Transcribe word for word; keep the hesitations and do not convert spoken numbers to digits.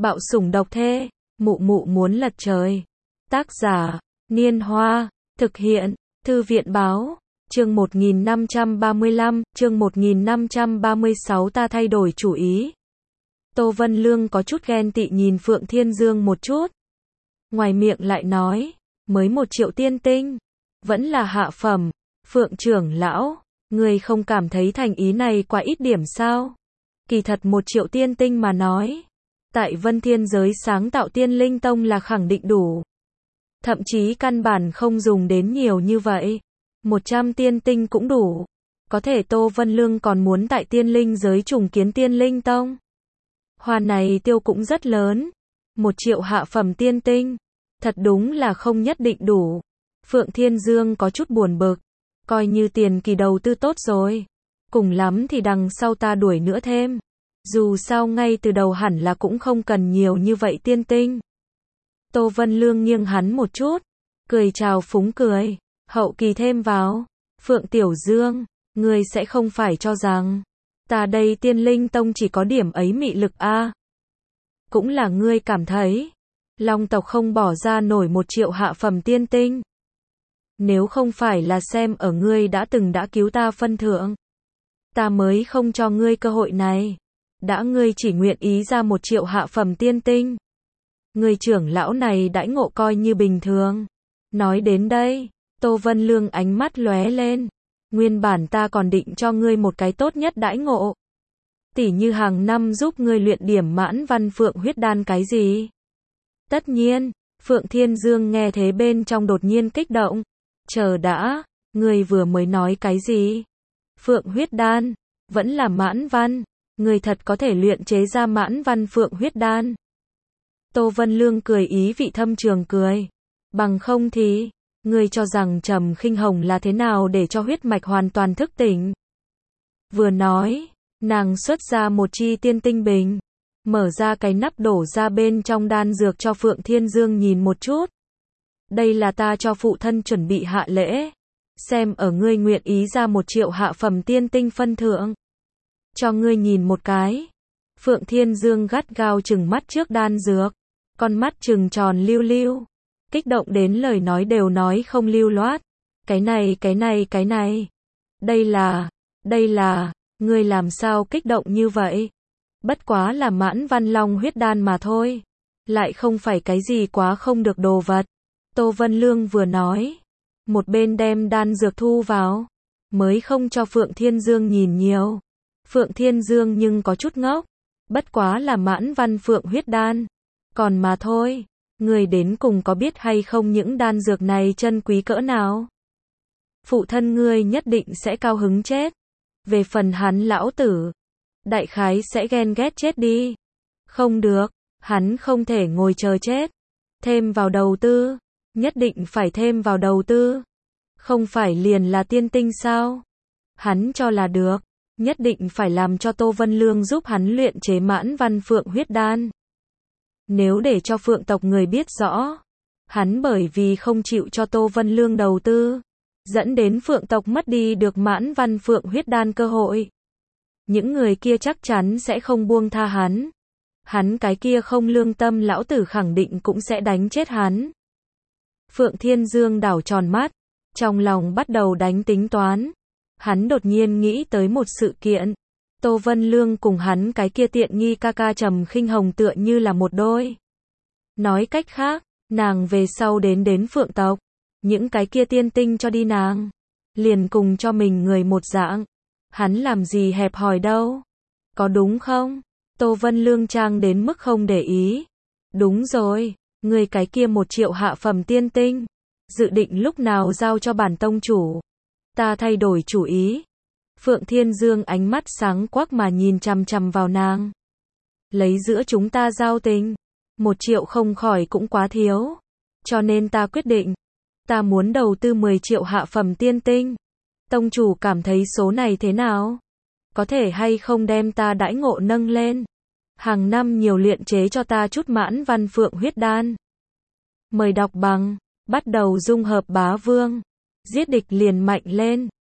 Bạo sủng độc thê, mụ mụ muốn lật trời. Tác giả, Niên Hoa, thực hiện, Thư viện báo, chương một nghìn năm trăm ba mươi lăm, chương một nghìn năm trăm ba mươi sáu ta thay đổi chủ ý. Tô Vân Lương có chút ghen tị nhìn Phượng Thiên Dương một chút. Ngoài miệng lại nói, mới một triệu tiên tinh, vẫn là hạ phẩm. Phượng trưởng lão, người không cảm thấy thành ý này quá ít điểm sao? Kỳ thật một triệu tiên tinh mà nói, tại Vân Thiên giới sáng tạo Tiên Linh Tông là khẳng định đủ. Thậm chí căn bản không dùng đến nhiều như vậy. Một trăm tiên tinh cũng đủ. Có thể Tô Vân Lương còn muốn tại Tiên Linh giới trùng kiến Tiên Linh Tông. Hoa này tiêu cũng rất lớn. Một triệu hạ phẩm tiên tinh. Thật đúng là không nhất định đủ. Phượng Thiên Dương có chút buồn bực. Coi như tiền kỳ đầu tư tốt rồi. Cùng lắm thì đằng sau ta đuổi nữa thêm. Dù sao ngay từ đầu hẳn là cũng không cần nhiều như vậy tiên tinh. Tô Vân Lương nghiêng hắn một chút. Cười chào phúng cười. Hậu kỳ thêm vào. Phượng Tiểu Dương, ngươi sẽ không phải cho rằng ta đây Tiên Linh Tông chỉ có điểm ấy mị lực a? À? Cũng là ngươi cảm thấy Long tộc không bỏ ra nổi một triệu hạ phẩm tiên tinh. Nếu không phải là xem ở ngươi đã từng đã cứu ta phân thượng, ta mới không cho ngươi cơ hội này. Đã ngươi chỉ nguyện ý ra một triệu hạ phẩm tiên tinh, người trưởng lão này đãi ngộ coi như bình thường. Nói đến đây, Tô Vân Lương ánh mắt lóe lên. Nguyên bản ta còn định cho ngươi một cái tốt nhất đãi ngộ. Tỉ như hàng năm giúp ngươi luyện điểm mãn văn phượng huyết đan cái gì. Tất nhiên, Phượng Thiên Dương nghe thế bên trong đột nhiên kích động. Chờ đã, ngươi vừa mới nói cái gì? Phượng huyết đan, vẫn là mãn văn. Ngươi thật có thể luyện chế ra mãn văn phượng huyết đan. Tô Vân Lương cười ý vị thâm trường cười. Bằng không thì, ngươi cho rằng Trầm Khinh Hồng là thế nào để cho huyết mạch hoàn toàn thức tỉnh? Vừa nói, nàng xuất ra một chi tiên tinh bình, mở ra cái nắp đổ ra bên trong đan dược cho Phượng Thiên Dương nhìn một chút. Đây là ta cho phụ thân chuẩn bị hạ lễ, xem ở ngươi nguyện ý ra một triệu hạ phẩm tiên tinh phân thượng, cho ngươi nhìn một cái. Phượng Thiên Dương gắt gao trừng mắt trước đan dược, con mắt trừng tròn lưu lưu, kích động đến lời nói đều nói không lưu loát. Cái này, cái này, cái này. Đây là, đây là, ngươi làm sao kích động như vậy? Bất quá là mãn văn long huyết đan mà thôi. Lại không phải cái gì quá không được đồ vật. Tô Vân Lương vừa nói, một bên đem đan dược thu vào, mới không cho Phượng Thiên Dương nhìn nhiều. Phượng Thiên Dương nhưng có chút ngốc. Bất quá là mãn văn phượng huyết đan. Còn mà thôi. Người đến cùng có biết hay không những đan dược này chân quý cỡ nào? Phụ thân ngươi nhất định sẽ cao hứng chết. Về phần hắn lão tử, đại khái sẽ ghen ghét chết đi. Không được, hắn không thể ngồi chờ chết. Thêm vào đầu tư, nhất định phải thêm vào đầu tư. Không phải liền là tiên tinh sao? Hắn cho là được, nhất định phải làm cho Tô Vân Lương giúp hắn luyện chế mãn văn phượng huyết đan. Nếu để cho Phượng tộc người biết rõ, hắn bởi vì không chịu cho Tô Vân Lương đầu tư, dẫn đến Phượng tộc mất đi được mãn văn phượng huyết đan cơ hội. Những người kia chắc chắn sẽ không buông tha hắn. Hắn cái kia không lương tâm lão tử khẳng định cũng sẽ đánh chết hắn. Phượng Thiên Dương đảo tròn mắt, trong lòng bắt đầu đánh tính toán. Hắn đột nhiên nghĩ tới một sự kiện. Tô Vân Lương cùng hắn cái kia tiện nghi ca ca Trầm Khinh Hồng tựa như là một đôi. Nói cách khác, nàng về sau đến đến Phượng tộc, những cái kia tiên tinh cho đi nàng, liền cùng cho mình người một dạng. Hắn làm gì hẹp hòi đâu. Có đúng không? Tô Vân Lương trang đến mức không để ý. Đúng rồi, người cái kia một triệu hạ phẩm tiên tinh, dự định lúc nào giao cho bản tông chủ? Ta thay đổi chủ ý. Phượng Thiên Dương ánh mắt sáng quắc mà nhìn chằm chằm vào nàng. Lấy giữa chúng ta giao tình, một triệu không khỏi cũng quá thiếu. Cho nên ta quyết định, ta muốn đầu tư mười triệu hạ phẩm tiên tinh. Tông chủ cảm thấy số này thế nào? Có thể hay không đem ta đãi ngộ nâng lên? Hàng năm nhiều luyện chế cho ta chút mãn văn phượng huyết đan. Mời đọc bằng, bắt đầu dung hợp bá vương. Giết địch liền mạnh lên.